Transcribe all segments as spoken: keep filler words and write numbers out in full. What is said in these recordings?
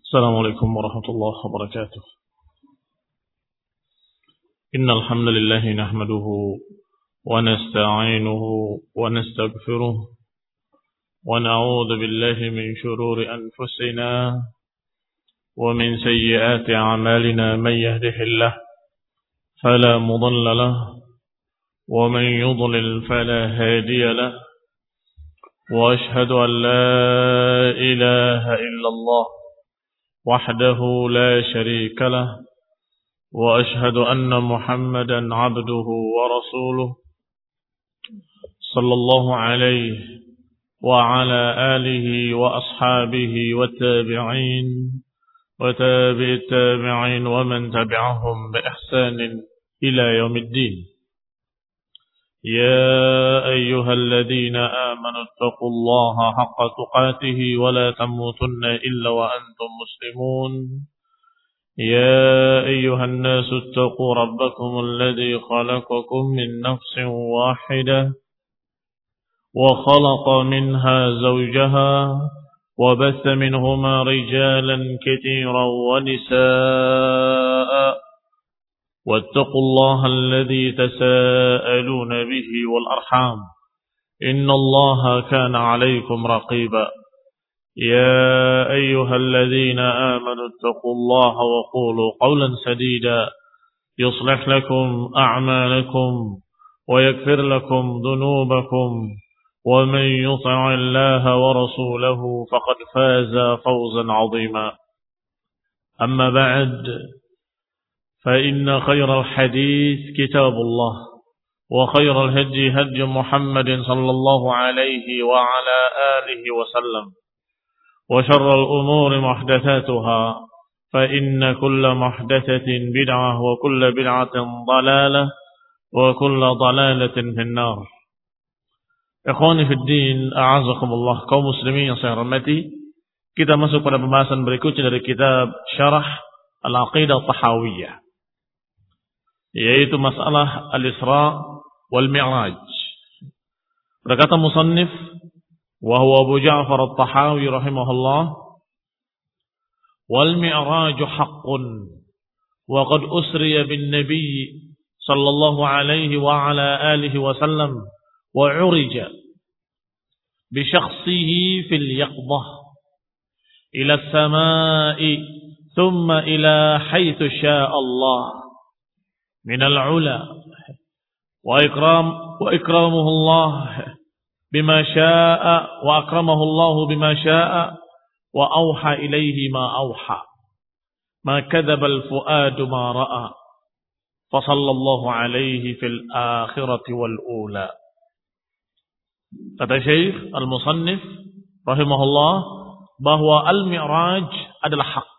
السلام عليكم ورحمة الله وبركاته. إن الحمد لله نحمده ونستعينه ونستغفره ونعوذ بالله من شرور أنفسنا ومن سيئات أعمالنا. من يهده الله فلا مضل له ومن يضلل فلا هادي له، وأشهد أن لا إله إلا الله وحده لا شريك له، وأشهد أن محمدا عبده ورسوله صلى الله عليه وعلى آله وأصحابه والتابعين وتابع التابعين ومن تبعهم بإحسان إلى يوم الدين. يا أيها الذين آمنوا اتقوا الله حق تقاته ولا تموتن إلا وأنتم مسلمون. يا أيها الناس اتقوا ربكم الذي خلقكم من نفس واحدة وخلق منها زوجها وبث منهما رجالا كثيرا ونساء، واتقوا الله الذي تساءلون به والأرحام إن الله كان عليكم رقيبا. يا أيها الذين آمنوا اتقوا الله وقولوا قولا سديدا يصلح لكم أعمالكم ويغفر لكم ذنوبكم، ومن يطع الله ورسوله فقد فاز فوزا عظيما. أما بعد، فإن خير الحديث كتاب الله، وخير الهدي هدي محمد صلى الله عليه وعلى آله وسلم، وشر الأمور محدثاتها، فإن كل محدثة بدعة وكل بدعة ضلالة وكل ضلالة في النار. Ikhwani fi din, a'azakumullah, kaum muslimin yang saya hormati. Kita masuk pada pembahasan berikutnya dari kitab Syarah Al-Aqidah Tahawiyah, yaitu masalah Al-Isra wal Mi'raj. Berkata musannif, wa huwa Abu Ja'far At-Tahawi rahimahullah, wal mi'raju haqqun wa qad usriya bin nabiy sallallahu alaihi wa ala alihi wa sallam wa urija bi syakhsihi fil yaqdah ila as-samaa'i thumma ila haythu syaa Allah min al-'ula wa ikram wa ikramuhu Allah bima syaa wa akramahu Allah bima syaa wa auha ilayhi ma auha ma kadzaba al-fuadu ma ra'a fa sallallahu alayhi fil akhirati wal ula. Kata Syekh Al-Musannif rahimahullah bahwa al-mi'raj adalah hak,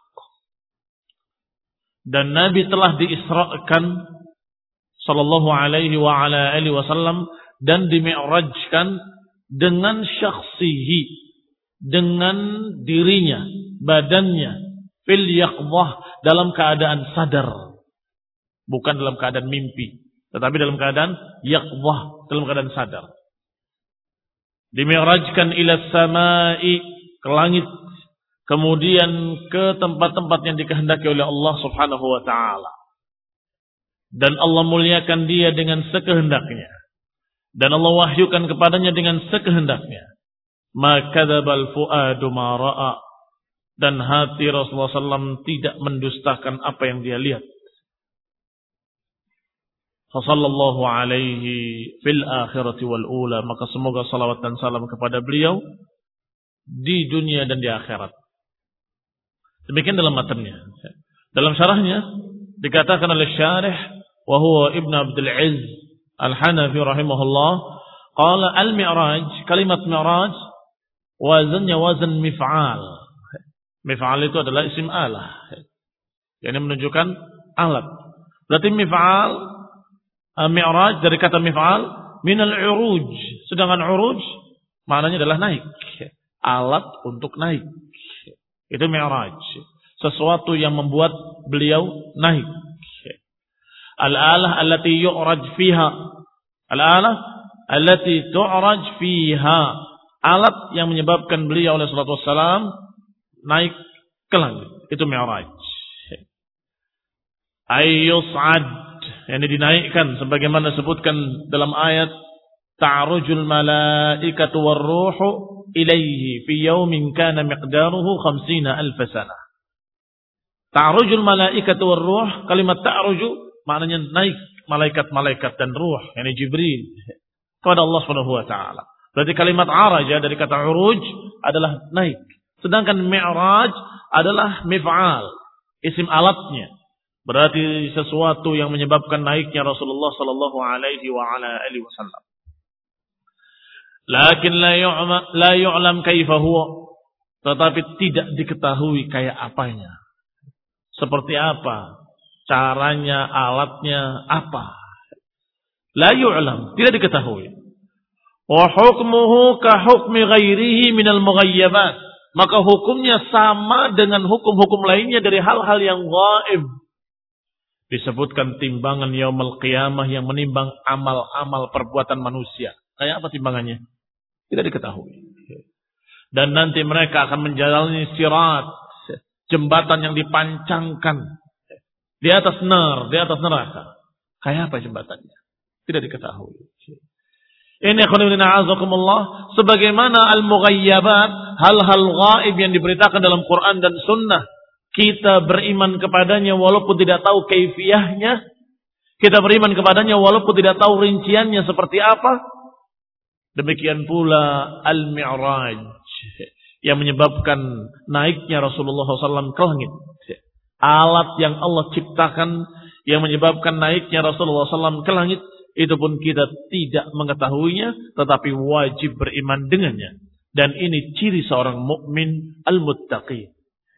dan Nabi telah diisra'kan sallallahu alaihi wa ala alihi wasallam dan dimi'rajkan dengan syakhsihi, dengan dirinya, badannya, fil yaqdah, dalam keadaan sadar, bukan dalam keadaan mimpi, tetapi dalam keadaan yaqdah, dalam keadaan sadar. Dimi'rajkan ila samai, ke langit, kemudian ke tempat-tempat yang dikehendaki oleh Allah Subhanahu wa taala. Dan Allah muliakan dia dengan sekehendaknya, dan Allah wahyukan kepadanya dengan sekehendaknya. Ma kadzabal fuadu ma ra'a, dan hati Rasulullah sallallahu alaihi wasallam tidak mendustakan apa yang dia lihat. Sallallahu alaihi fil akhirati wal ula, maka semoga salawat dan salam kepada beliau di dunia dan di akhirat. Demikian dalam matanya. Dalam syarahnya dikatakan oleh syarih, wa huwa Ibn Abdul Izz Al-Hanafi rahimahullah, qala al-mi'raj, kalimat mi'raj wazannya wazan mif'al. Mif'al itu adalah isim alah, yang menunjukkan alat. Berarti mif'al, mi'raj dari kata mif'al minal uruj, sedangkan uruj maknanya adalah naik, alat untuk naik. Itu mi'raj, sesuatu yang membuat beliau naik. Al-alah allati yu'raj fiha, al-alah allati tu'raj fiha, alat yang menyebabkan beliau alaihi salatu wassalam naik ke langit. Itu mi'raj. Ayyus'ad, yang dinaikkan sebagaimana disebutkan dalam ayat ta'rujul malaikatu war-ruhu ilaihi fi yaumin kana miqdaruhu khamsina alf sanah. Ta'rujul malaikatu war-ruh, kalimat ta'ruju maknanya naik malaikat-malaikat dan ruh, yakni Jibril kepada Allah Subhanahu wa taala. Berarti kalimat araja dari kata uruj adalah naik. Sedangkan mi'raj adalah mif'al, isim alatnya. Berarti sesuatu yang menyebabkan naiknya Rasulullah sallallahu alaihi wa ala alihi wasallam. Lakin la yu'lam la yu'lam kaifa huwa, tetapi tidak diketahui kayak apanya. Seperti apa? Caranya, alatnya apa? La yu'lam, tidak diketahui. Wa hukmuhu ka hukmi ghairihi minal mughayyabat. Maka hukumnya sama dengan hukum-hukum lainnya dari hal-hal yang gaib. Disebutkan timbangan yaumul qiyamah yang menimbang amal-amal perbuatan manusia. Kayak apa timbangannya? Tidak diketahui. Dan nanti mereka akan menjalani sirat, jembatan yang dipancangkan di atas nar, di atas neraka. Kayak apa jembatannya? Tidak diketahui. Ini khonibina azakumullah, sebagaimana al-mughayyabat, hal-hal gaib yang diberitakan dalam Quran dan Sunnah, kita beriman kepadanya walaupun tidak tahu kaifiyahnya, kita beriman kepadanya walaupun tidak tahu rinciannya seperti apa. Demikian pula al-mi'raj yang menyebabkan naiknya Rasulullah shallallahu alaihi wasallam ke langit. Alat yang Allah ciptakan yang menyebabkan naiknya Rasulullah shallallahu alaihi wasallam ke langit, itu pun kita tidak mengetahuinya, tetapi wajib beriman dengannya. Dan ini ciri seorang mukmin al-muttaqin.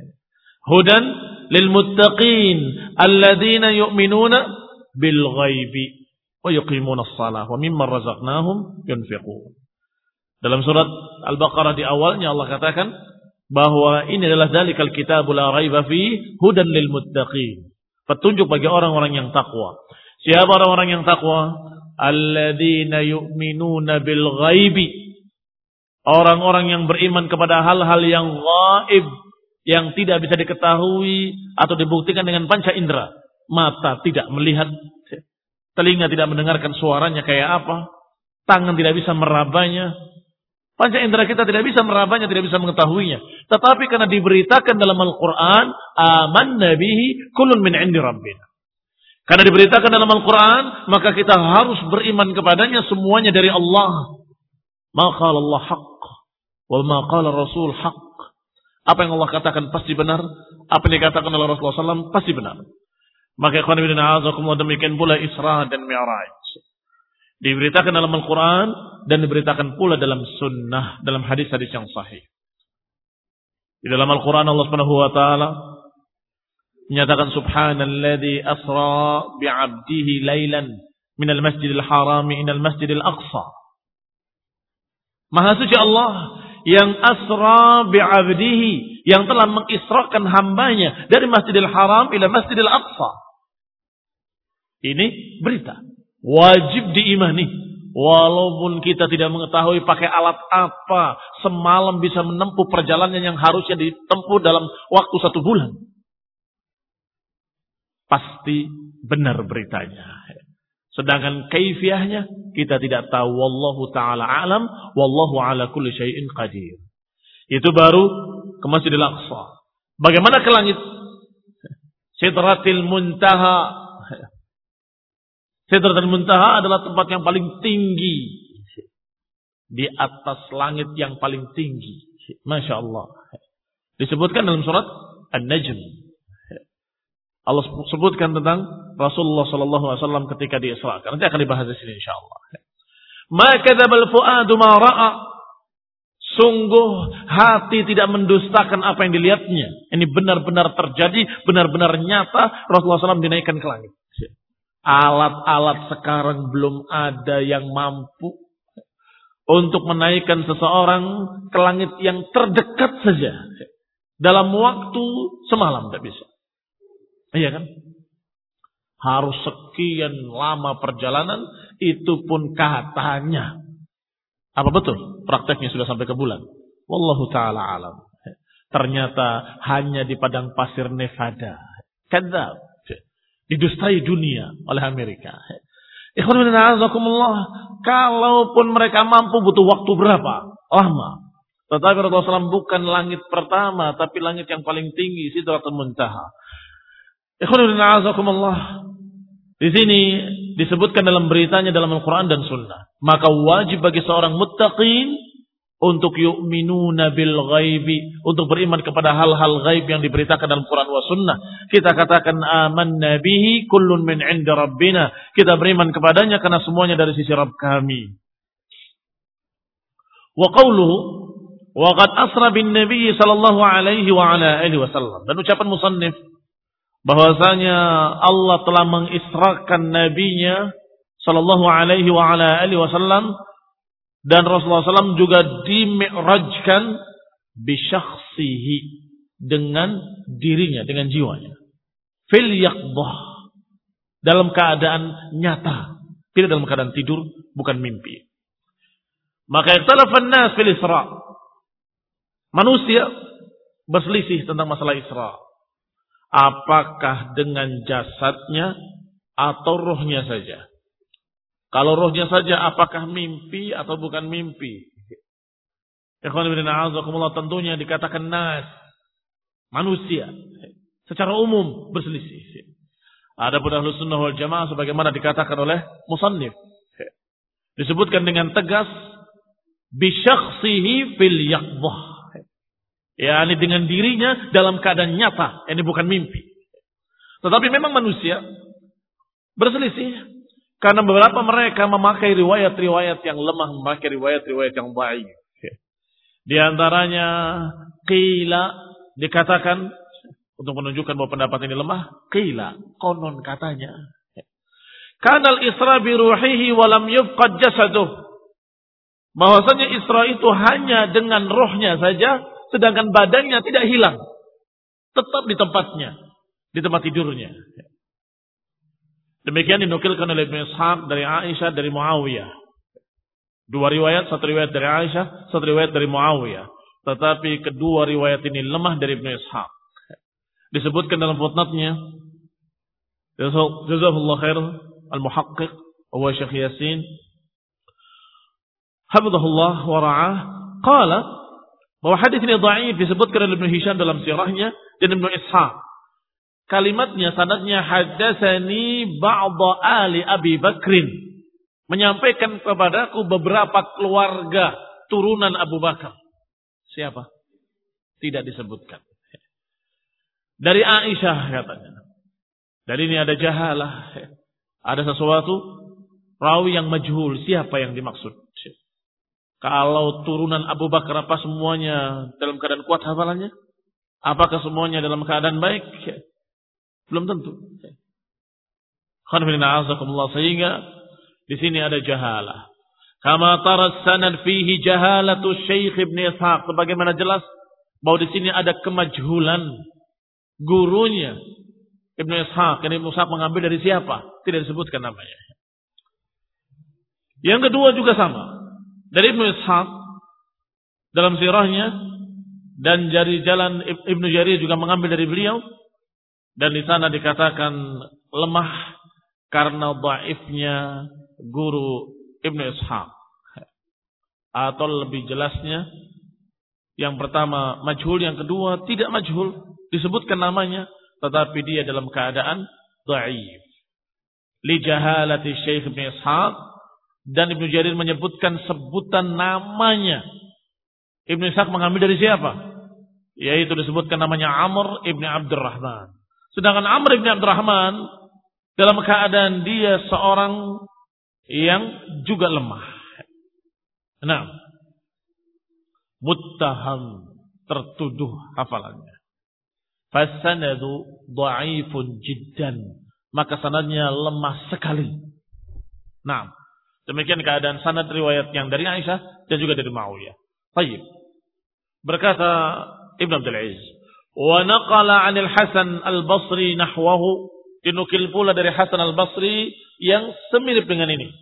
Hudan lil muttaqin alladzina yu'minuna bil ghaibi wa yuqimuna as-shalah wa mimma razaqnahum yunfiqun. Dalam surat Al-Baqarah di awalnya Allah katakan bahwa ini adalah dzalikal kitabul la raiba fi hudan lil muttaqin. Petunjuk bagi orang-orang yang takwa. Siapa orang-orang yang takwa? Alladzina yu'minuna bil ghaibi. Orang-orang yang beriman kepada hal-hal yang gaib, yang tidak bisa diketahui atau dibuktikan dengan panca indera. Mata tidak melihat, telinga tidak mendengarkan suaranya kayak apa, tangan tidak bisa merabanya, panca indera kita tidak bisa merabanya, tidak bisa mengetahuinya. Tetapi karena diberitakan dalam Al-Quran, amanna bihi kullun min indi rabbina. Karena diberitakan dalam Al-Quran, maka kita harus beriman kepadanya semuanya dari Allah. Ma qala Allah haqq, wa ma qala Rasul haqq. Apa yang Allah katakan pasti benar, apa yang dikatakan oleh Rasulullah shallallahu alaihi wasallam pasti benar. Maka ikhwan fillah a'azakumullah, demikian pula Isra dan Mi'raj. Diberitakan dalam Al-Quran dan diberitakan pula dalam sunnah, dalam hadis-hadis yang sahih. Di dalam Al-Quran Allah Subhanahu wa taala menyatakan subhanalladzi asra bi'abdihi lailan minal masjidil haram ilal masjidil aqsa. Maha suci Allah yang asra bi'abdihi, yang telah mengisrakan hambanya dari Masjidil Haram ila Masjidil Aqsa. Ini berita wajib diimani, walaupun kita tidak mengetahui pakai alat apa semalam bisa menempuh perjalanan yang harusnya ditempuh dalam waktu satu bulan. Pasti benar beritanya. Sedangkan kaifiyahnya kita tidak tahu. Wallahu ta'ala alam, wallahu ala kulli syai'in qadir. Itu baru ke Masjidil Aqsa. Bagaimana ke langit? Sidratil Muntaha. Sidratil Muntaha adalah tempat yang paling tinggi di atas langit yang paling tinggi. Masya Allah. Disebutkan dalam surat An-Najm. Allah sebutkan tentang Rasulullah sallallahu alaihi wasallam ketika diisrakan. Nanti akan dibahas di sini insyaallah. Ma kadzabal fuadu ma ra'a. Sungguh hati tidak mendustakan apa yang dilihatnya. Ini benar-benar terjadi, benar-benar nyata. Rasulullah sallallahu alaihi wasallam dinaikkan ke langit. Alat-alat sekarang belum ada yang mampu untuk menaikkan seseorang ke langit yang terdekat saja. Dalam waktu semalam tidak bisa. Iya kan? Harus sekian lama perjalanan, itu pun katanya. Apa betul? Prakteknya sudah sampai ke bulan. Wallahu ta'ala alam. Ternyata hanya di padang pasir Nevada. Kadzab. Didustai dunia oleh Amerika. Ikhwan fillah, kalaupun mereka mampu butuh waktu berapa? Lama. Tetapi Rasulullah shallallahu alaihi wasallam bukan langit pertama, tapi langit yang paling tinggi, Sidratul Muntaha. Ikhwan fillah, di sini disebutkan dalam beritanya dalam Al-Quran dan Sunnah. Maka wajib bagi seorang muttaqin untuk yu'minuna bil ghaibi, untuk beriman kepada hal-hal ghaib yang diberitakan dalam Quran wa Sunnah. Kita katakan amanna bihi kullun min 'inda rabbina. Kita beriman kepadanya karena semuanya dari sisi Rabb kami. Wa qawluhu wa qad asra bin nabiy sallallahu alaihi wa ala alihi wasallam. Dan ucapan musannif bahwasanya Allah telah mengisrakan nabinya sallallahu alaihi wa ala alihi wasallam, dan Rasulullah shallallahu alaihi wasallam juga dimi'rajkan bisyakhsihi, dengan dirinya, dengan jiwanya. Fil yaqdah, dalam keadaan nyata, tidak dalam keadaan tidur, bukan mimpi. Maka ikhtalafan nas fil Isra. Manusia berselisih tentang masalah Isra. Apakah dengan jasadnya atau rohnya saja? Kalau rohnya saja, apakah mimpi atau bukan mimpi? Ikhwan fillah, a'azakumullah, tentunya dikatakan nas, manusia, secara umum berselisih. Adapun Ahlus Sunnah wal Jamaah sebagaimana dikatakan oleh musannif, disebutkan dengan tegas bisyakhsihi fil yaqdah, yakni dengan dirinya dalam keadaan nyata, ini bukan mimpi. Tetapi memang manusia berselisih. Karena beberapa mereka memakai riwayat-riwayat yang lemah, memakai riwayat-riwayat yang baik. Di antaranya qila, dikatakan untuk menunjukkan bahwa pendapat ini lemah, qila, konon katanya. Kanal Isra bi ruhihi wa lam yufqad jasaduh. Bahwasanya Isra itu hanya dengan rohnya saja, sedangkan badannya tidak hilang. Tetap di tempatnya, di tempat tidurnya. Demikian dinukilkan oleh Ibnu Ishaq dari Aisyah, dari Muawiyah. Dua riwayat, satu riwayat dari Aisyah, satu riwayat dari Muawiyah. Tetapi kedua riwayat ini lemah dari Ibnu Ishaq. Disebutkan dalam footnote-nya, Jazakallahu khair al-muhaqqiq wa Syekh Yasin hafizahullah wa ra'ah, qala, bahwa hadis ini dhaif, disebutkan oleh Ibnu Hisham dalam sirahnya dan Ibnu Ishaq. Kalimatnya, sanadnya, haddatsani ba'dha ali Abi Bakrin, menyampaikan kepadaku beberapa keluarga turunan Abu Bakar. Siapa? Tidak disebutkan. Dari Aisyah katanya. Dari ini ada jahalah, ada sesuatu rawi yang majhul, siapa yang dimaksud? Kalau turunan Abu Bakar, apa semuanya dalam keadaan kuat hafalannya? Apakah semuanya dalam keadaan baik? Belum tentu. Sehingga di sini ada jahalah. Kama taras sanad fihi jahalatu Syekh Ibn Ishaq, sebagaimana jelas bahwa di sini ada kemajhulan gurunya Ibn Ishaq. Ini Ibn Ishaq mengambil dari siapa? Tidak disebutkan namanya. Yang kedua juga sama. Dari Ibn Ishaq dalam sirahnya, dan dari jalan Ibnu Jarir juga mengambil dari beliau. Dan di sana dikatakan lemah karena dhaifnya guru Ibnu Ishaq. Atau lebih jelasnya, yang pertama majhul, yang kedua tidak majhul, disebutkan namanya, tetapi dia dalam keadaan dhaif. Li jahalati Syekh Ibnu Ishaq, dan Ibnu Jarir menyebutkan sebutan namanya. Ibnu Ishaq mengambil dari siapa? Yaitu disebutkan namanya Amr Ibn Abdurrahman. Sedangkan Amr Ibn Abdurrahman dalam keadaan dia seorang yang juga lemah. Nah, muttaham, tertuduh hafalannya. Fasanadu dha'ifun jiddan, maka sanadnya lemah sekali. Nah, demikian keadaan sanad riwayat yang dari Aisyah dan juga dari Muawiyah. Baik. Berkata Ibn Abdul Aziz, wa naqala 'anil Hasan al-Basri nahwahu, dinukil pula dari Hasan al-Basri yang semirip dengan ini.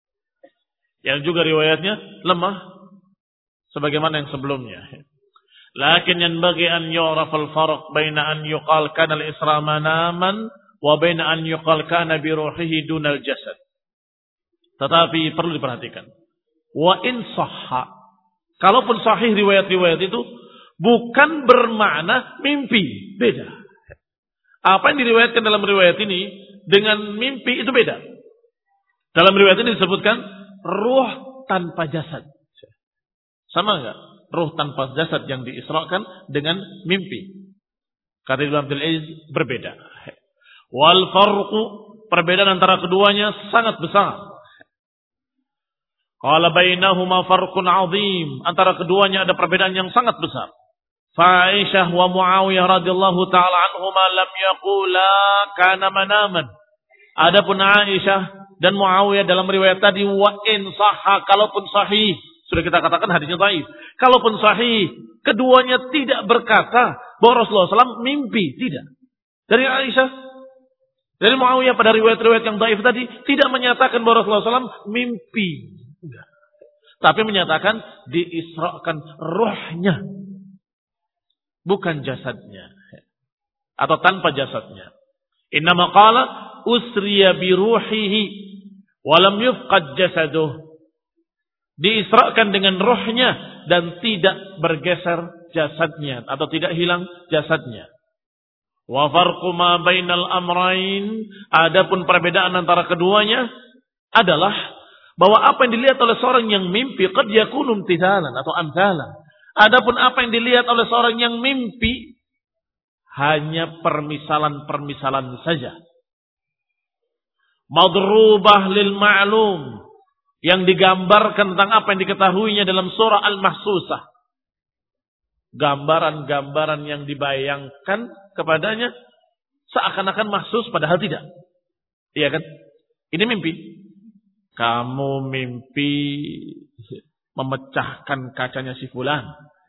Yang juga riwayatnya lemah sebagaimana yang sebelumnya. Lakin yanbaghi an yu'raf al-farq baina an yuqal kana al-isra manaman wa baina an yuqal kana bi ruhihi dunal jasad. Tetapi perlu diperhatikan. Wa in sahha. Kalaupun sahih riwayat-riwayat itu bukan bermakna mimpi, beda. Apa yang diriwayatkan dalam riwayat ini dengan mimpi itu beda. Dalam riwayat ini disebutkan ruh tanpa jasad. Sama enggak? Ruh tanpa jasad yang diisrakan dengan mimpi. Kata Ibnu Abdul Aziz berbeda. Wal farqu, perbedaan antara keduanya sangat besar. Qala bainahuma farqun 'azim, antara keduanya ada perbedaan yang sangat besar. Fa Aisyah wa Muawiyah radhiyallahu taala anhuma lam yaqula kana manaman. Adapun Aisyah dan Muawiyah dalam riwayat tadi wa in sahha, kalaupun sahih, sudah kita katakan hadisnya dhaif. Kalaupun sahih, keduanya tidak berkata bahwa Rasulullah shallallahu alaihi wasallam mimpi, tidak. Dari Aisyah, dari Muawiyah pada riwayat-riwayat yang dhaif tadi tidak menyatakan bahwa Rasulullah shallallahu alaihi wasallam mimpi. Enggak. Tapi menyatakan diisrakan ruhnya, bukan jasadnya, atau tanpa jasadnya. Innama qala usriya bi ruhihi wa lam yufqad jasaduh. Diisrakan dengan rohnya dan tidak bergeser jasadnya atau tidak hilang jasadnya. Wa farqu ma bainal amrayn, adapun perbedaan antara keduanya adalah bahwa apa yang dilihat oleh seorang yang mimpi qad yakunu imtithalan atau amthalan. Adapun apa yang dilihat oleh seorang yang mimpi hanya permisalan-permisalan saja. Madrubah lil ma'lum, yang digambarkan tentang apa yang diketahuinya dalam surah Al-Mahsusah. Gambaran-gambaran yang dibayangkan kepadanya seakan-akan mahsus padahal tidak. Iya kan? Ini mimpi. Kamu mimpi memecahkan kacanya si fulan.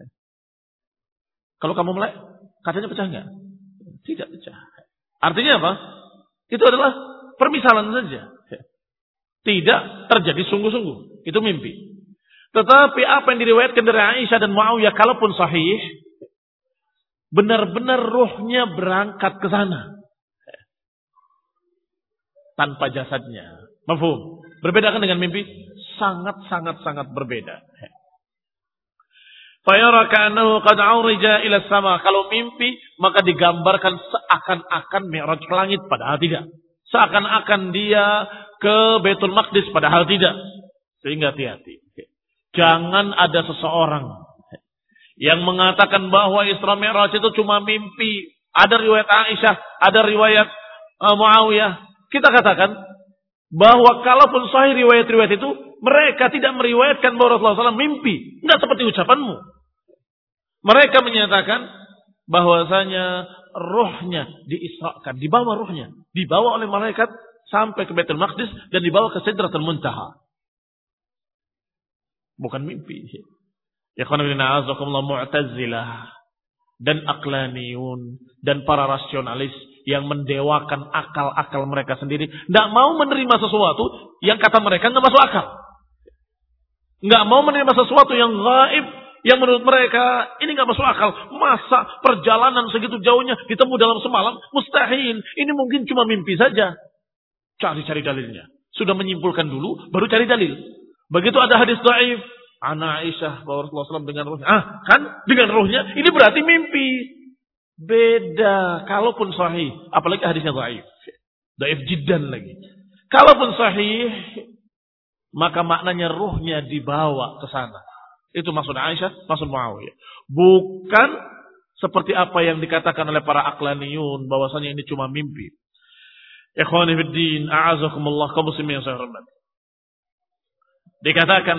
Kalau kamu melek, kacanya pecah enggak? Tidak pecah. Artinya apa? Itu adalah permisalan saja. Tidak terjadi sungguh-sungguh. Itu mimpi. Tetapi apa yang diriwayatkan dari Aisyah dan Muawiyah, kalaupun sahih, benar-benar ruhnya berangkat ke sana. Tanpa jasadnya. Mafhum? Berbeda kan dengan mimpi? Sangat-sangat-sangat berbeda. Fayara ka'annahu qad aurija ila sama. Kalau mimpi, maka digambarkan seakan-akan mi'raj ke langit, padahal tidak. Seakan-akan dia ke Baitul Maqdis, padahal tidak. Sehingga hati-hati. Jangan ada seseorang yang mengatakan bahwa Isra Mi'raj itu cuma mimpi. Ada riwayat Aisyah, ada riwayat uh, Muawiyah. Kita katakan bahwa kalaupun sahih riwayat-riwayat itu, mereka tidak meriwayatkan bahwa Rasulullah shallallahu alaihi wasallam mimpi. Tidak seperti ucapanmu. Mereka menyatakan bahwasanya rohnya diisrakan, dibawa rohnya, dibawa oleh malaikat sampai ke Baitul Maqdis dan dibawa ke Sidratul Muntaha. Bukan mimpi. Ya khonibina azakumullah, Mu'tazilah dan Aqlaniyun dan para rasionalis yang mendewakan akal-akal mereka sendiri, tidak mau menerima sesuatu yang kata mereka nggak masuk akal. Nggak mau menerima sesuatu yang gaib, yang menurut mereka ini nggak masuk akal. Masa perjalanan segitu jauhnya ditemu dalam semalam? Mustahil. Ini mungkin cuma mimpi saja. Cari-cari dalilnya. Sudah menyimpulkan dulu, baru cari dalil. Begitu ada hadis dhaif, Ana Aisyah bahwa Rasulullah shallallahu alaihi wasallam dengan ruhnya. Ah, kan dengan ruhnya ini berarti mimpi. Beda. Kalaupun sahih, apalagi hadisnya dhaif. Dhaif jiddan lagi. Kalaupun sahih, maka maknanya ruhnya dibawa ke sana. Itu maksud Aisyah, maksud Muawiyah. Bukan seperti apa yang dikatakan oleh para Aqlaniyun bahwasanya ini cuma mimpi. Ikhwani fid din, a'azakumullah, kaum muslimin yang saya hormati. Dikatakan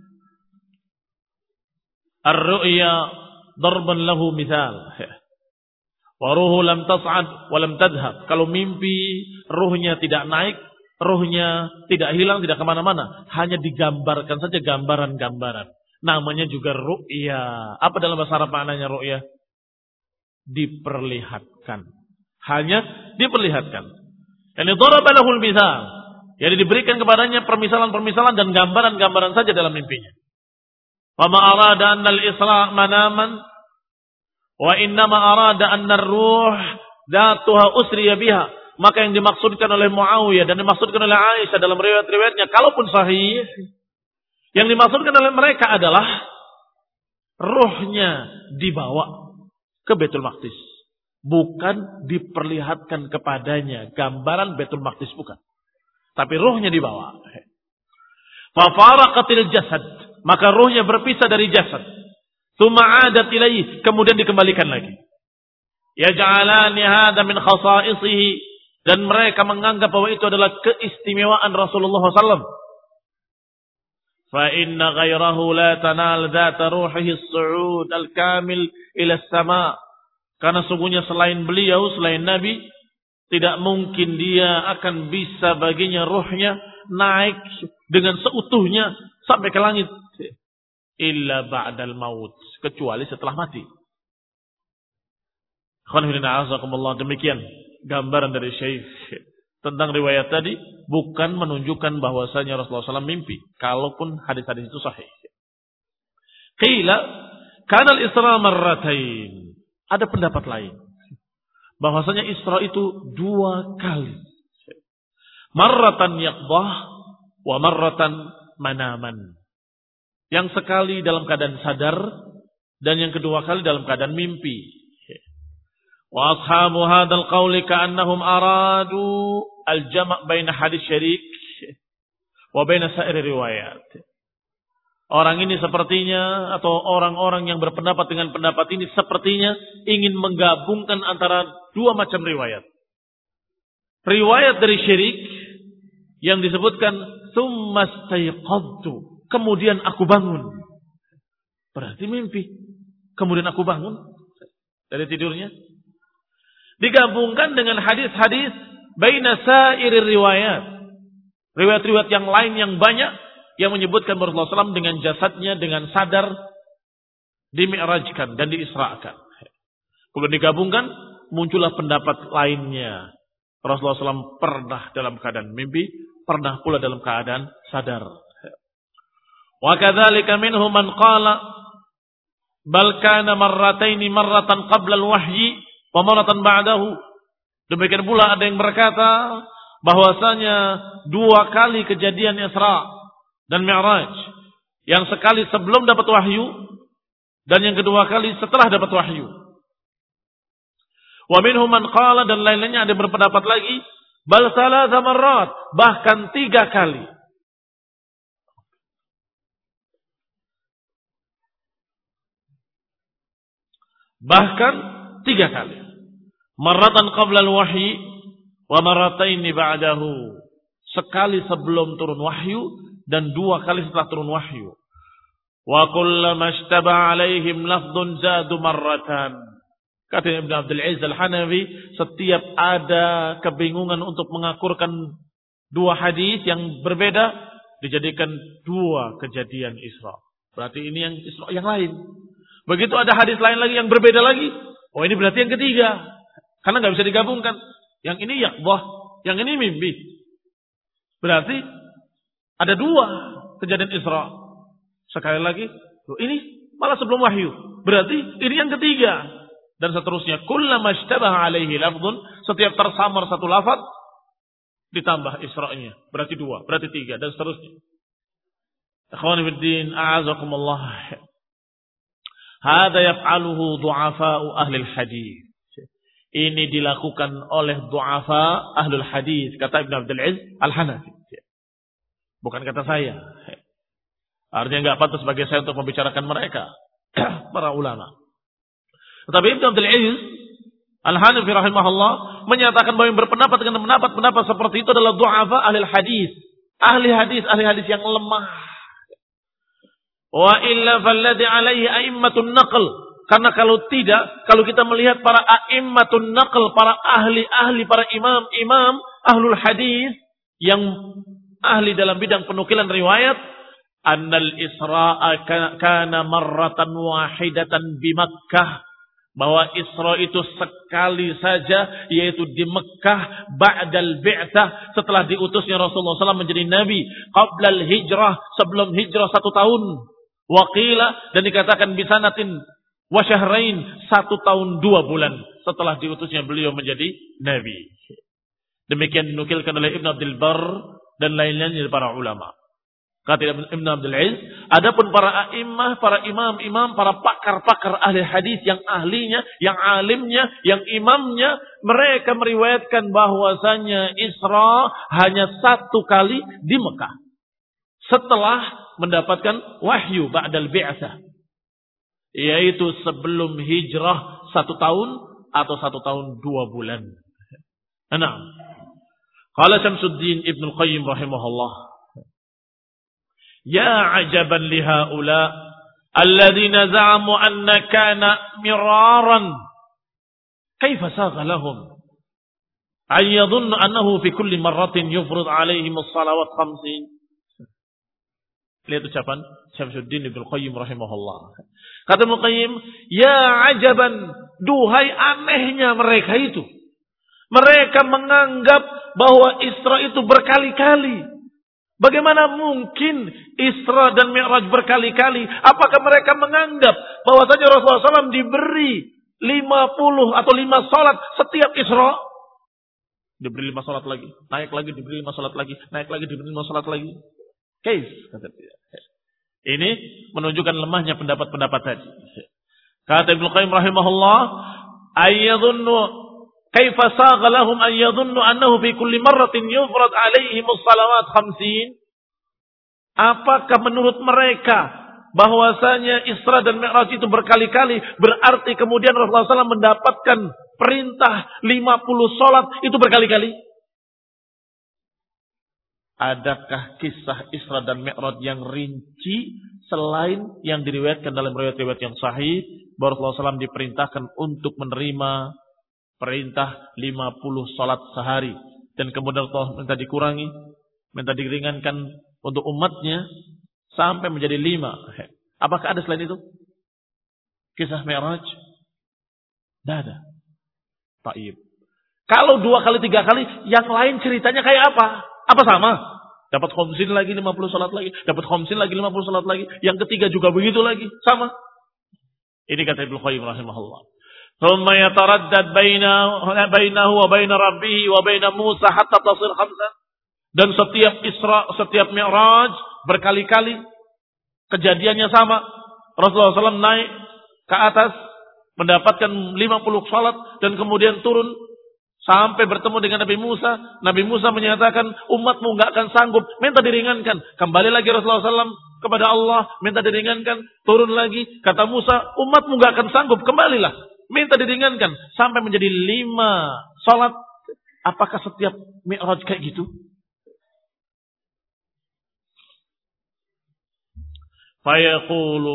ar-ru'ya darban lahu mithal. Wa ruhu lam tas'ad wa lam tadhhab. Kalau mimpi ruhnya tidak naik, ruhnya tidak hilang, tidak kemana-mana, hanya digambarkan saja gambaran-gambaran. Namanya juga ru'ya. Apa dalam bahasa Arab maknanya ru'ya? Diperlihatkan. Hanya diperlihatkan. Yani daraba lahul mithal. Jadi diberikan kepadanya permisalan-permisalan dan gambaran-gambaran saja dalam mimpinya. Wa ma arada anna al-isra' manaman, Wa innama arada anna ar-ruh dzatuha usriya biha. Maka yang dimaksudkan oleh Muawiyah dan dimaksudkan oleh Aisyah dalam riwayat-riwayatnya, kalaupun sahih, yang dimaksudkan oleh mereka adalah ruhnya dibawa ke Baitul Maqdis. Bukan diperlihatkan kepadanya gambaran Baitul Maqdis, bukan. Tapi ruhnya dibawa. Fafaraqatil jasad. Maka ruhnya berpisah dari jasad. Tsumma 'adat ilaihi, kemudian dikembalikan lagi. Yaj'alani hadza min khasa'isihi, dan mereka menganggap bahwa itu adalah keistimewaan Rasulullah sallallahu alaihi wasallam. Fa inna ghairahu la tanal dzata ruhihi as-su'ud al-kamil ila as-sama'. Karena sungguhnya selain beliau, selain Nabi, tidak mungkin dia akan bisa baginya ruhnya naik dengan seutuhnya sampai ke langit. Illa ba'dal maut, kecuali setelah mati. Demikian gambaran dari Syekh tentang riwayat tadi, bukan menunjukkan bahwasanya Rasulullah shallallahu alaihi wasallam mimpi, kalaupun hadis-hadis itu sahih. Qila kana al-Isra marratain. Ada pendapat lain bahwasanya Isra itu dua kali. Marratan yaqdah wa marratan manaman. Yang sekali dalam keadaan sadar dan yang kedua kali dalam keadaan mimpi. Wa ashabu hadzal qauli ka'annahum aradu al-jam' baina hadits syarik wa baina sa'ir riwayat. Orang ini sepertinya, atau orang-orang yang berpendapat dengan pendapat ini sepertinya ingin menggabungkan antara dua macam riwayat. Riwayat dari syirik yang disebutkan tsumma staiqadtu, kemudian aku bangun. Berarti mimpi. Kemudian aku bangun dari tidurnya. Digabungkan dengan hadis-hadis baina sa'ir riwayat. Riwayat-riwayat yang lain yang banyak yang menyebutkan Rasulullah shallallahu alaihi wasallam dengan jasadnya, dengan sadar, dimi'rajkan dan diisra'kan. Kemudian digabungkan, muncullah pendapat lainnya. Rasulullah shallallahu alaihi wasallam pernah dalam keadaan mimpi, pernah pula dalam keadaan sadar. Wa kadzalika minhum man qala bal kana marrataini marratan qabla al-wahyi wa marratan ba'dahu. Demikian pula ada yang berkata bahwasanya dua kali kejadian Isra dan Mi'raj, yang sekali sebelum dapat wahyu dan yang kedua kali setelah dapat wahyu. Wa minhum man qala, dan lain-lainnya ada berpendapat lagi bal salasa marrat, bahkan tiga kali. Bahkan tiga kali. Marratan qabla al-wahyi wa marrataini ba'dahu. Sekali sebelum turun wahyu dan dua kali setelah turun wahyu. Wa kullama ishtaba alaihim lafdun zadu marratan. Kata Ibnu Abdul Aziz Al-Hanafi, setiap ada kebingungan untuk mengakurkan dua hadis yang berbeda, dijadikan dua kejadian Isra. Berarti ini yang Isra yang lain. Begitu ada hadis lain lagi yang berbeda lagi, oh ini berarti yang ketiga. Karena nggak bisa digabungkan. Yang ini yaqdah, yang ini mimpi. Berarti ada dua kejadian Isra. Sekali lagi, loh ini malah sebelum wahyu. Berarti ini yang ketiga. Dan seterusnya. Kullama ishtabaha alaihi lafdun. Setiap tersamar satu lafaz, ditambah Isra'nya. Berarti dua, berarti tiga, dan seterusnya. Ikhwani fiddin, a'azakumullah. Hada yaf'aluhu du'afa'u ahlil hadis. Ini dilakukan oleh du'afa ahlul hadis. Kata Ibn Abdul Aziz Al-Hanafi. Bukan kata saya. Artinya nggak pantas bagi saya untuk membicarakan mereka, para ulama. Tetapi Ibn Abdul Aziz Al-Hanafi rahimahullah menyatakan bahwa yang berpendapat dengan pendapat-pendapat seperti itu adalah du'afa ahli hadis, ahli hadis, ahli hadis yang lemah. Wa illa falladhi alaihi a'immatun naql. Karena kalau tidak, kalau kita melihat para a'immatun naql, para ahli-ahli, para imam-imam ahlul hadis yang ahli dalam bidang penukilan riwayat, annal Isra'a kana marratan wahidatan bi Makkah, bahwa Isra itu sekali saja, yaitu di Mekah, ba'dal bi'tsah, setelah diutusnya Rasulullah shallallahu alaihi wasallam menjadi nabi, qablal hijrah, sebelum hijrah satu tahun, waqila, dan dikatakan bisanatin wa syahrain, satu tahun dua bulan setelah diutusnya beliau menjadi nabi. Demikian dinukilkan oleh Ibn Abdul Bar dan lain-lain dari para ulama. Kata Ibn Abdul Aziz, adapun para a'immah, para imam-imam, para pakar-pakar ahli hadis yang ahlinya, yang alimnya, yang imamnya, mereka meriwayatkan bahwasanya Isra hanya satu kali di Mekah. Setelah mendapatkan wahyu ba'dal bi'tsah. Yaitu sebelum hijrah satu tahun atau satu tahun dua bulan. Nah, qala Syamsuddin Ibnu Qayyim rahimahullah, ya ajaban li haula alladziina za'amu anna kana miraran kaifa sagha lahum an yadhunnu annahu fi kulli marratin yufrid 'alaihim as-salawat khamsin. Lihat ucapan Syamsuddin Ibnu Qayyim rahimahullah. Kata Ibnu Qayyim, ya ajaban, duhai anehnya mereka itu. Mereka menganggap bahwa Isra itu berkali-kali. Bagaimana mungkin Isra dan Mi'raj berkali-kali? Apakah mereka menganggap bahwasanya Rasulullah shallallahu alaihi wasallam diberi lima puluh atau lima salat setiap Isra? Diberi lima salat lagi, naik lagi, diberi lima salat lagi, naik lagi, diberi lima salat lagi. Kaif, kata dia. Ini menunjukkan lemahnya pendapat-pendapat tadi. Kata Ibnu Qayyim rahimahullah, ayyadhunnu kaifa sagha lahum an yadhunnu annahu fi kulli marratin yufrad alaihim as-salawat khamsin. Apakah menurut mereka bahwasanya Isra dan Mi'raj itu berkali-kali, berarti kemudian Rasulullah shallallahu alaihi wasallam mendapatkan perintah lima puluh salat itu berkali-kali? Adakah kisah Isra dan Mi'raj yang rinci selain yang diriwayatkan dalam riwayat-riwayat yang sahih bahwa Rasulullah shallallahu alaihi wasallam diperintahkan untuk menerima perintah lima puluh salat sehari, dan kemudian Allah minta dikurangi, minta diringankan untuk umatnya sampai menjadi lima. Apakah ada selain itu kisah Mi'raj? Tidak ada. Taib. Kalau dua kali tiga kali, yang lain ceritanya kayak apa? Apa sama? Dapat khamsin lagi lima puluh salat lagi, dapat khamsin lagi lima puluh salat lagi, yang ketiga juga begitu lagi, sama. Ini kata Ibnu Qayyim rahimahullah. Thumma yataraddad bainahu wa baina rabbih wa baina Musa hatta tasir khamsan. Dan setiap Isra, setiap Mi'raj berkali-kali kejadiannya sama. Rasulullah shallallahu alaihi wasallam naik ke atas mendapatkan lima puluh salat dan kemudian turun sampai bertemu dengan Nabi Musa. Nabi Musa menyatakan, umatmu nggak akan sanggup, minta diringankan. Kembali lagi Rasulullah shallallahu alaihi wasallam kepada Allah, minta diringankan. Turun lagi, kata Musa, umatmu nggak akan sanggup, kembalilah, minta diringankan. Sampai menjadi lima salat. Apakah setiap Mi'raj kayak gitu? Fayaqulu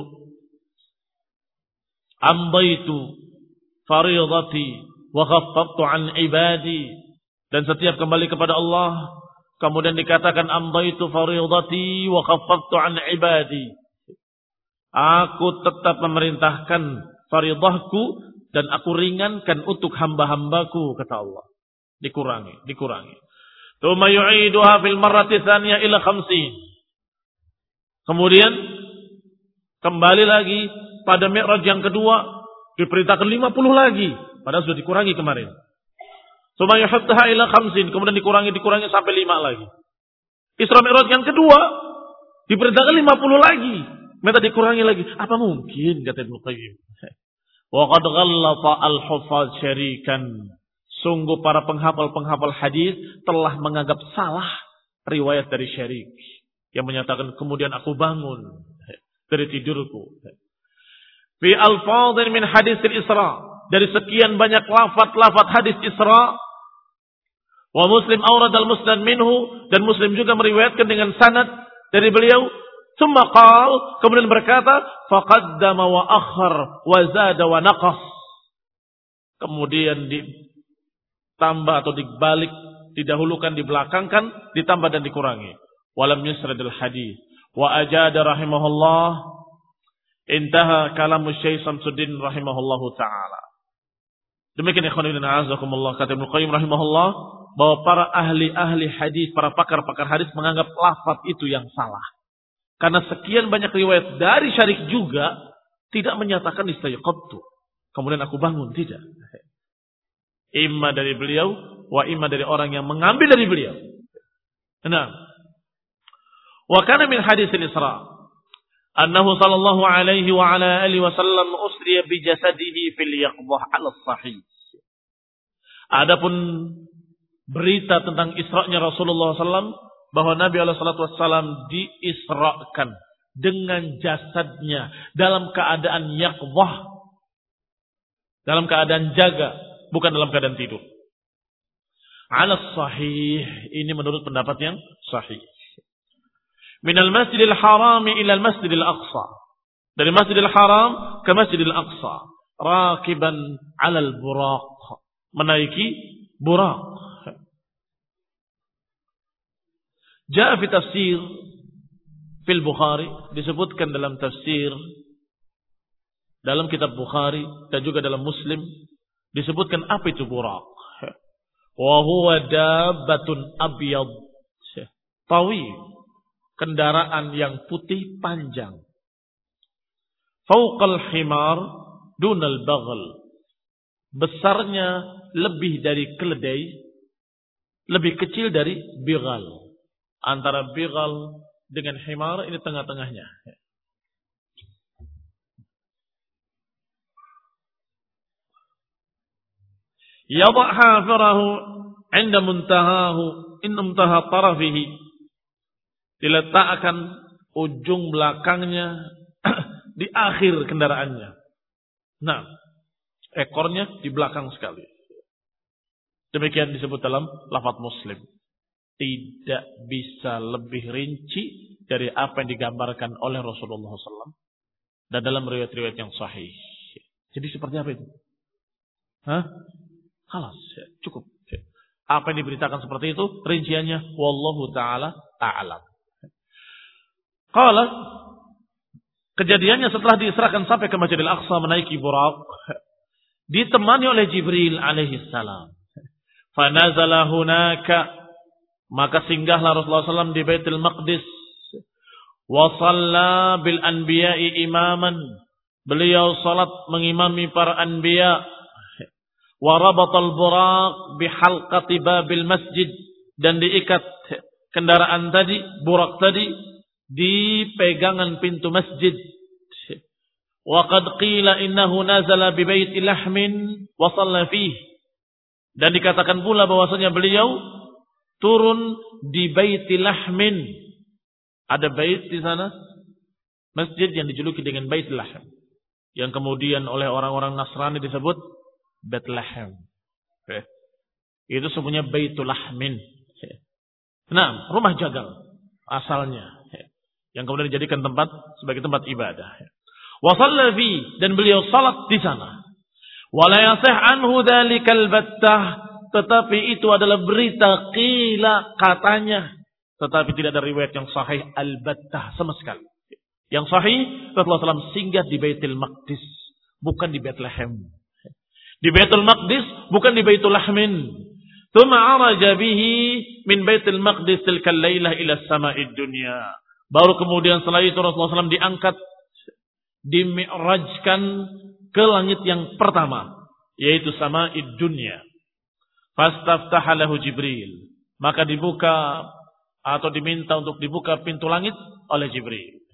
amdaitu faridati wa khaffaftu an ibadi. Dan setiap kembali kepada Allah, kemudian dikatakan amdaitu faridati wa khaffaftu an ibadi. Aku tetap memerintahkan faridahku dan aku ringankan untuk hamba-hambaku, kata Allah. Dikurangi, dikurangi. Tsumma yu'iduha fil marrati tsaniyah ila khamsin. Kemudian kembali lagi pada Mi'raj yang kedua, diperintahkan lima puluh lagi, padahal sudah dikurangi kemarin. Tsumma yuhaddaha ila khamsin, kemudian dikurangi, dikurangi sampai lima lagi. Isra Mi'raj yang kedua, diperintahkan lima puluh lagi, minta dikurangi lagi. Apa mungkin, kata Ibnu Qayyim. Wa qad ghallata al-huffaz syarikan. Sungguh para penghafal-penghafal hadis telah menganggap salah riwayat dari Syarik yang menyatakan kemudian aku bangun dari tidurku. Fi alfadhin min hadis al-Isra, dari sekian banyak lafaz-lafaz hadis Isra. Wa Muslim awrad al-musnad minhu, dan Muslim juga meriwayatkan dengan sanad dari beliau. Tsumma qala, kemudian berkata, faqaddama wa akhar wa zada wa naqas. Kemudian ditambah atau dibalik, didahulukan, dibelakangkan, ditambah dan dikurangi. Walam yusradil hadis. Wa ajada rahimahullah. Intaha kalamu Syekh Syamsuddin rahimahullahu ta'ala. Demikian ikhwan fillah azakumullah, kata Ibnu Qayyim rahimahullah, bahwa para ahli-ahli hadis, para pakar-pakar hadis menganggap lafaz itu yang salah. Karena sekian banyak riwayat dari Syarik juga Tidak menyatakan istayqadtu. Kemudian aku bangun, tidak. Imma dari beliau, wa imma dari orang yang mengambil dari beliau. Nah, wa kana min hadis al-Isra, annahu sallallahu alaihi wa ala alihi wasallam usriya bi jasadihi fil yaqdah ala sahih. Adapun berita tentang Isra'nya Rasulullah sallallahu alaihi wasallam bahwa Nabi alaihi salatu wasallam diisrakan dengan jasadnya dalam keadaan yaqdah, dalam keadaan jaga, bukan dalam keadaan tidur. Ala sahih, ini menurut pendapat yang sahih. Minal masjidil haram ila masjidil aqsa. Dari masjidil haram ke masjidil aqsa. Rakiban alal buraq. Menaiki buraq. Jaa fi tafsir fil Bukhari. Disebutkan dalam tafsir dalam kitab Bukhari dan juga dalam Muslim. Disebutkan apa itu buraq. Wa huwa dabbatun abyad tawil, kendaraan yang putih panjang. Fauqal himar dunal baghl, besarnya lebih dari keledai, lebih kecil dari bighal. Antara bighal dengan himar ini tengah-tengahnya. Yadha hafirahu 'inda muntahahu in muntaha tarafihi, diletakkan ujung belakangnya di akhir kendaraannya. Nah, ekornya di belakang sekali. Demikian disebut dalam lafaz Muslim. Tidak bisa lebih rinci dari apa yang digambarkan oleh Rasulullah sallallahu alaihi wasallam dan dalam riwayat-riwayat yang sahih. Jadi seperti apa itu? Hah? Halas, cukup. Apa yang diberitakan seperti itu, rinciannya wallahu taala a'lam. Qala, kejadiannya setelah diserahkan sampai ke Masjidil Aqsa menaiki buraq, ditemani oleh Jibril alaihi salam. Fa nazala hunaka, maka singgahlah Rasulullah sallallahu alaihi wasallam di Baitul Maqdis. Wa shalla bil anbiya'i imaman, beliau salat mengimami para anbiya. Wa rabatal buraq bihalqati babil masjid, dan diikat kendaraan tadi, buraq tadi di pegangan pintu masjid. Wa qad qila innahu nazala bi baiti lahmin wa shalla fihi, dan dikatakan pula bahwasanya beliau turun di baiti lahmin. Ada bait di sana, masjid yang dijuluki dengan bait lahm, yang kemudian oleh orang-orang Nasrani disebut Bethlehem. Okay. Itu sebenarnya Baitul Lahmin. Nah, rumah jagal asalnya, yang kemudian dijadikan tempat sebagai tempat ibadah. Wa shalla fi, dan beliau salat di sana. Wa la yasih anhu dzalikal battah, tetapi itu adalah berita qila katanya, tetapi tidak ada riwayat yang sahih al-battah sama sekali. Yang sahih Rasulullah sallallahu alaihi wasallam singgah di Baitul Maqdis, bukan di Bethlehem. Di Baitul Maqdis, bukan di Baitul Lahmin. Tsumma araja bihi min Baitul Maqdis tilkal lailah ila sama'id dunya. Baru kemudian setelah itu Rasulullah sallallahu alaihi wasallam diangkat, dimi'rajkan ke langit yang pertama, yaitu sama'id dunya. Fastaftaha lahu Jibril, maka dibuka atau diminta untuk dibuka pintu langit oleh Jibril.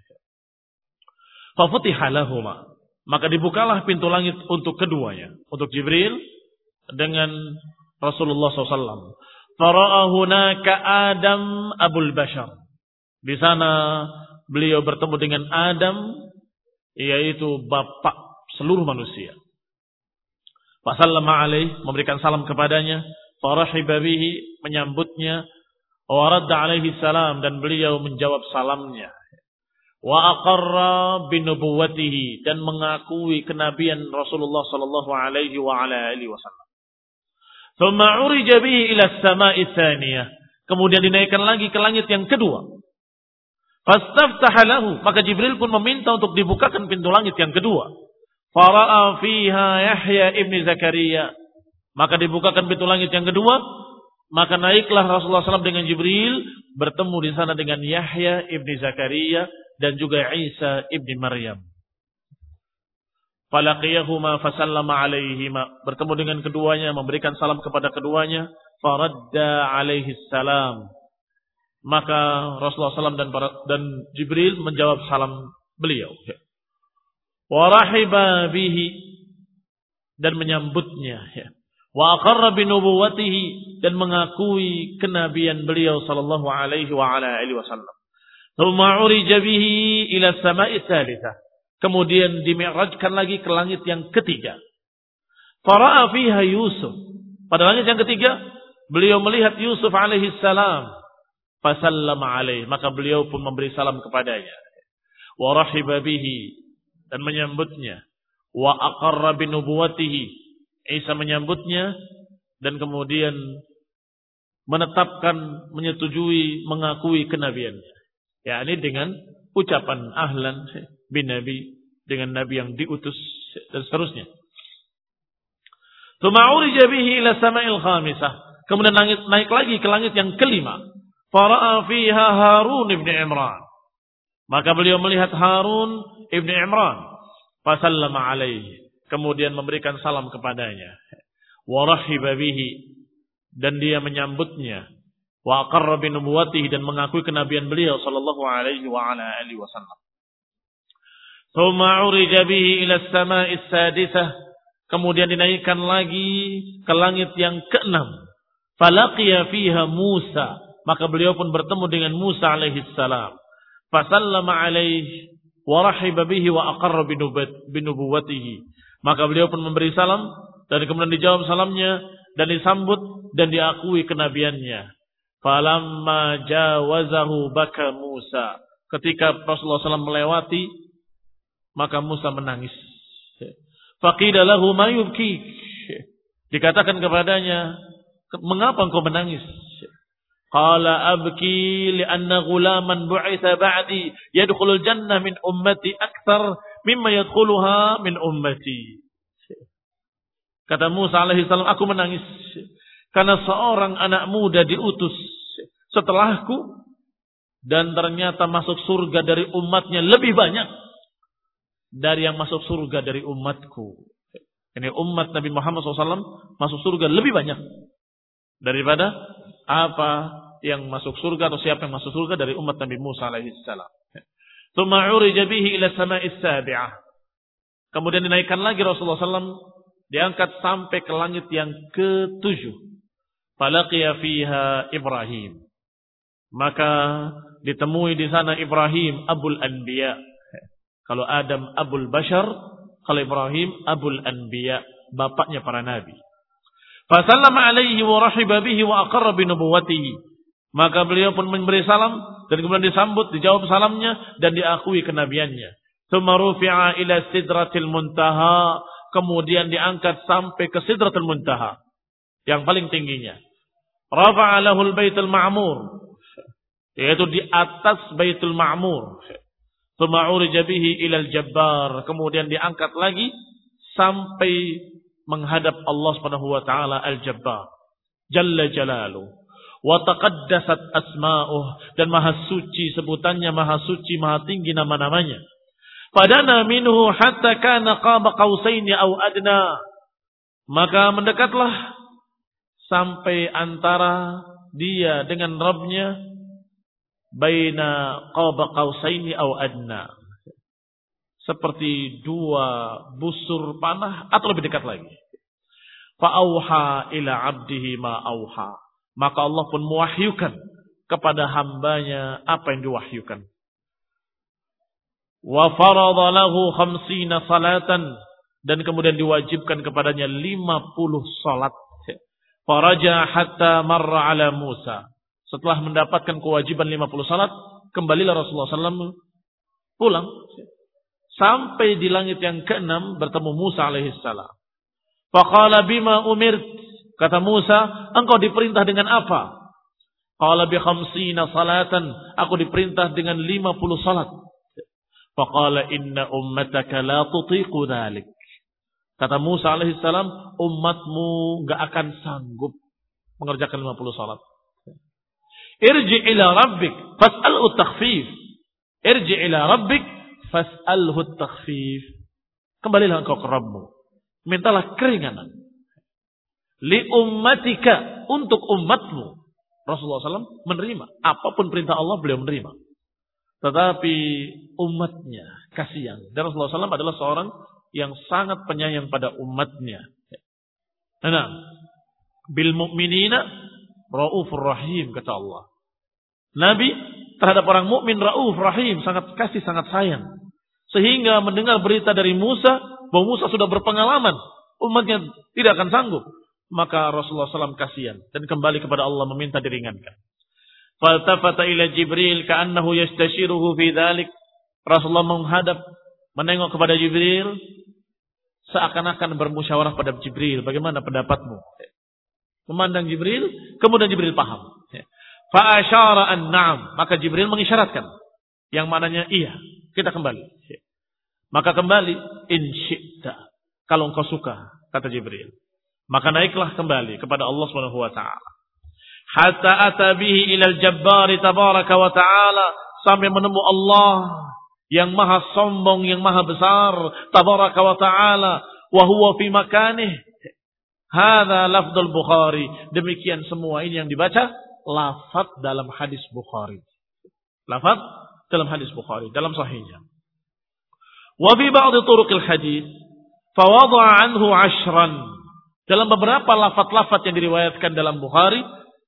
Fafutiha lahuma, maka dibukalah pintu langit untuk keduanya, untuk Jibril dengan Rasulullah sallallahu alaihi wasallam. Fara'ahunaka Adam Abul Bashar. Di sana beliau bertemu dengan Adam, yaitu bapak seluruh manusia. Fasallama alaihi, memberikan salam kepadanya. Farahiba bihi, menyambutnya. Wa radda alaihi salam, dan beliau menjawab salamnya. Wa aqarra binubuwwatihi, dan mengakui kenabian Rasulullah sallallahu alaihi wa ala alihi wasallam. Tsumma urija bihi ila as-sama'i tsaniyah, kemudian dinaikkan lagi ke langit yang kedua. Fastaftaha lahu, maka Jibril pun meminta untuk dibukakan pintu langit yang kedua. Fara'a fiha Yahya ibn Zakaria, maka dibukakan pintu langit yang kedua, maka naiklah Rasulullah sallallahu alaihi wasallam dengan Jibril, bertemu di sana dengan Yahya ibn Zakaria dan juga Isa ibn Maryam. Falaqiyahuma fasallama alaihima. Bertemu dengan keduanya, memberikan salam kepada keduanya. Faradda alaihi salam. Maka Rasulullah shallallahu alaihi wasallam dan, para, dan Jibril menjawab salam beliau. Warahiba bihi. Dan menyambutnya. Wa aqarra binubuwatihi. Dan mengakui kenabian beliau sallallahu alaihi wa ala alihi wasallam. Thumma urija bihi ila sama'i tsalitsah. Kemudian dimi'rajkan lagi ke langit yang ketiga. Fara'a fiha Yusuf. Pada langit yang ketiga, beliau melihat Yusuf alaihi salam. Fasallama alaihi. Maka beliau pun memberi salam kepadanya. Wa rahiba bihi. Dan menyambutnya. Wa aqarra binubuwatihi. Isa menyambutnya. Dan kemudian menetapkan, menyetujui, mengakui kenabiannya. Ya, ini dengan ucapan ahlan bin Nabi, dengan Nabi yang diutus dan seterusnya. Tsumma urija bihi ila sama'il khamisah. Kemudian naik, naik lagi ke langit yang kelima. Fara'a fiha Harun ibn Imran. Maka beliau melihat Harun ibn Imran. Fasallama alaihi. Kemudian memberikan salam kepadanya. Wa rahiba bihi. Dan dia menyambutnya. Wa aqarra bi nubuwwatihi, dan mengakui kenabian beliau sallallahu alaihi wa ala alihi wasallam. Tsumma urija bihi ila as-sama'i as-sadisah. Kemudian dinaikkan lagi ke langit yang keenam. Falaqiya fiha Musa. Maka beliau pun bertemu dengan Musa alaihi salam. Fasallama alaihi wa rahiba bihi wa aqarra bi nubuwwatihi. Maka beliau pun memberi salam dan kemudian dijawab salamnya dan disambut dan diakui kenabiannya. Falamma jawazahu baka Musa. Ketika Rasulullah shallallahu alaihi wasallam melewati, maka Musa menangis. Faqila lahu ma yubkik. Dikatakan kepadanya, mengapa engkau menangis? Qala abki li'anna ghulaman bu'itha ba'di yadkhulul jannah min ummati akthar mimma yadkhuluha min ummati. Kata Musa alaihi salam, aku menangis karena seorang anak muda diutus setelahku dan ternyata masuk surga dari umatnya lebih banyak dari yang masuk surga dari umatku. Ini umat Nabi Muhammad shallallahu alaihi wasallam masuk surga lebih banyak daripada apa yang masuk surga atau siapa yang masuk surga dari umat Nabi Musa alaihi salam. Tsumma urija bihi ila sama'is sabi'ah. Kemudian dinaikkan lagi Rasulullah shallallahu alaihi wasallam, diangkat sampai ke langit yang ketujuh. Falaqiya fiha Ibrahim. Maka ditemui di sana Ibrahim Abul Anbiya. Kalau Adam Abul Bashar, kalau Ibrahim Abul Anbiya, bapaknya para nabi. Fasallama alaihi wa rahiba bihi wa aqarra bi nubuwwatihi. Maka beliau pun memberi salam dan kemudian disambut, dijawab salamnya dan diakui kenabiannya. Tsumma rufi'a ila sidratil muntaha. Kemudian diangkat sampai ke sidratul muntaha, yang paling tingginya. Rafa'a lahul baitul ma'mur, yaitu di atas baitul ma'mur. Tsumma urija bihi ilal jabbar. Kemudian diangkat lagi sampai menghadap Allah Subhanahu wa taala al-Jabbar jalla jalaluhu wa taqaddasat asma'uh, dan maha suci sebutannya, maha suci, maha tinggi nama-namanya. Padana minhu hatta kana qaba qausaini aw adna. Maka mendekatlah sampai antara dia dengan Rabbnya baina qaba qausaini aw adna. Seperti dua busur panah atau lebih dekat lagi. Fa auha ila 'abdihi ma auha. Maka Allah pun mewahyukan kepada hambanya apa yang diwahyukan. Wa farada lahu khamsina salatan, dan kemudian diwajibkan kepadanya lima puluh salat. Faraja hatta marra ala Musa. Setelah mendapatkan kewajiban lima puluh salat, kembalilah Rasulullah shallallahu alaihi wasallam pulang sampai di langit yang keenam bertemu Musa alaihi salam. Faqala bima umirt. Kata Musa, engkau diperintah dengan apa? Qala bi khamsina salatan. Aku diperintah dengan lima puluh salat. Faqala inna ummataka la tutiqu dhalik. Kata Musa alaihi salam, umatmu enggak akan sanggup mengerjakan lima puluh salat. Irji ila rabbik fas'alhu takhfif. Irji ila rabbik fas'alhu takhfif. Kembalilah engkau ke Rabbmu. Mintalah keringanan. Li ummatika, untuk umatmu. Rasulullah shallallahu alaihi wasallam menerima. Apapun perintah Allah, beliau menerima. Tetapi umatnya kasihan. Dan Rasulullah shallallahu alaihi wasallam adalah seorang yang sangat penyayang pada umatnya. Nah, bil mu'minina raufur rahim, kata Allah. Nabi terhadap orang mukmin rauf rahim, sangat kasih, sangat sayang. Sehingga mendengar berita dari Musa bahwa Musa sudah berpengalaman, umatnya tidak akan sanggup, maka Rasulullah shallallahu alaihi wasallam kasihan dan kembali kepada Allah meminta diringankan. Faltafata ila Jibril ka'annahu yastashiruhu fi dzalik. Rasulullah menghadap, menengok kepada Jibril, seakan-akan bermusyawarah pada Jibril, bagaimana pendapatmu? Memandang Jibril, kemudian Jibril paham. Fa asyara an na'am, maka Jibril mengisyaratkan yang mananya iya, kita kembali. Maka kembali, in syi'ta, kalau engkau suka, kata Jibril. Maka naiklah kembali kepada Allah Subhanahu wa taala. Hatta atabihi ilal jabbari tabaraka wa ta'ala, sampai menemu Allah yang maha sombong, yang maha besar, tabaraka wa ta'ala, wa huwa fi makanih. Hadza lafdzul Bukhari. Demikian semua ini yang dibaca lafaz dalam hadis Bukhari. Lafaz dalam hadis Bukhari, dalam sahihnya. Wa fi ba'd turuqil hadis fa wada'a anhu ashran. Dalam beberapa lafaz-lafaz yang diriwayatkan dalam Bukhari,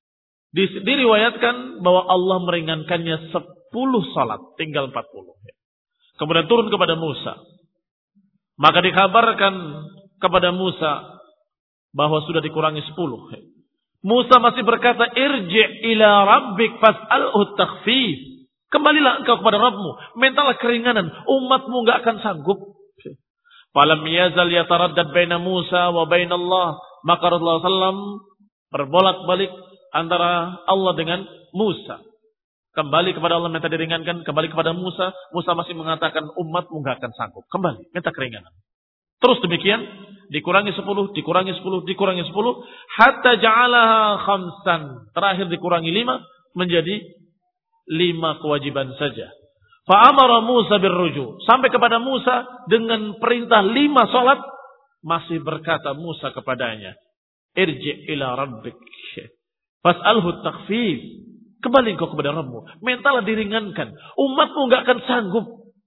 diriwayatkan bahwa Allah meringankannya sepuluh salat, tinggal empat puluh. Kemudian turun kepada Musa. Maka dikabarkan kepada Musa bahwa sudah dikurangi sepuluh. Musa masih berkata, irji' ila rabbik fas'alhu takhfif. Kembalilah engkau kepada Rabbmu, mintalah keringanan, umatmu enggak akan sanggup. Falam yazal yataraddad baina Musa wa baina Allah. Maka Rasulullah shallallahu alaihi wasallam berbolak-balik antara Allah dengan Musa. Kembali kepada Allah minta diringankan, kembali kepada Musa. Musa masih mengatakan umatmu enggak akan sanggup. Kembali, minta keringanan. Terus demikian, dikurangi sepuluh, dikurangi sepuluh, dikurangi sepuluh, hatta ja'alaha khamsan. Terakhir dikurangi lima, menjadi lima kewajiban saja. Fa'amara Musa birruju. Sampai kepada Musa dengan perintah lima salat, masih berkata Musa kepadanya, irji' ila rabbik fas'alhu takhfif. Kembali engkau kepada Rabbmu, mintalah diringankan, umatmu enggak akan sanggup.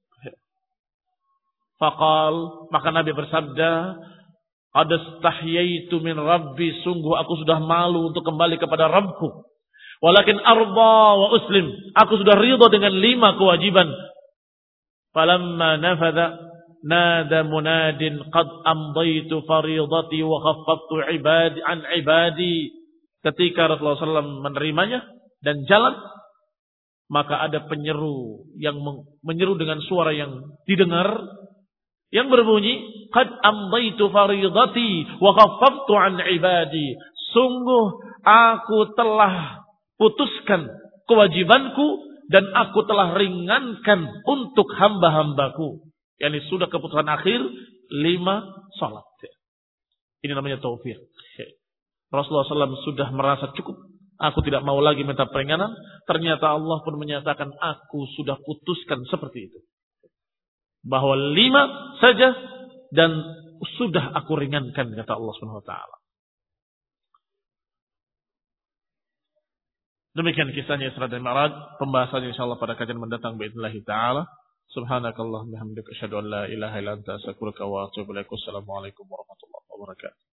Faqal, maka Nabi bersabda, qad istahyaitu min rabbi, sungguh aku sudah malu untuk kembali kepada Rabbku. Walakin arba wa uslim, aku sudah ridha dengan lima kewajiban. Falamma nafadha nada munadin qad amdaitu faridati wa khaffaftu ibadi an ibadi. Ketika Rasulullah shallallahu alaihi wasallam menerimanya dan jalan, maka ada penyeru yang menyeru dengan suara yang didengar, yang berbunyi, qad amdaitu faridati wa khaffaftu an ibadi. Sungguh aku telah putuskan kewajibanku dan aku telah ringankan untuk hamba-hambaku. Yani sudah keputusan akhir, lima salat. Ini namanya taufik. Rasulullah shallallahu alaihi wasallam sudah merasa cukup. Aku tidak mau lagi minta peringanan. Ternyata Allah pun menyatakan aku sudah putuskan seperti itu. Bahwa lima saja dan sudah aku ringankan, kata Allah Subhanahu wa taala. Demikian kisahnya Isra dan Mi'raj. Pembahasannya insyaallah pada kajian mendatang باذنillah taala. Subhanakallahumma hamdaka asyhadu an la ilaha illa anta astaghfiruka wa atubu ilaik. Wassalamualaikum warahmatullahi wabarakatuh.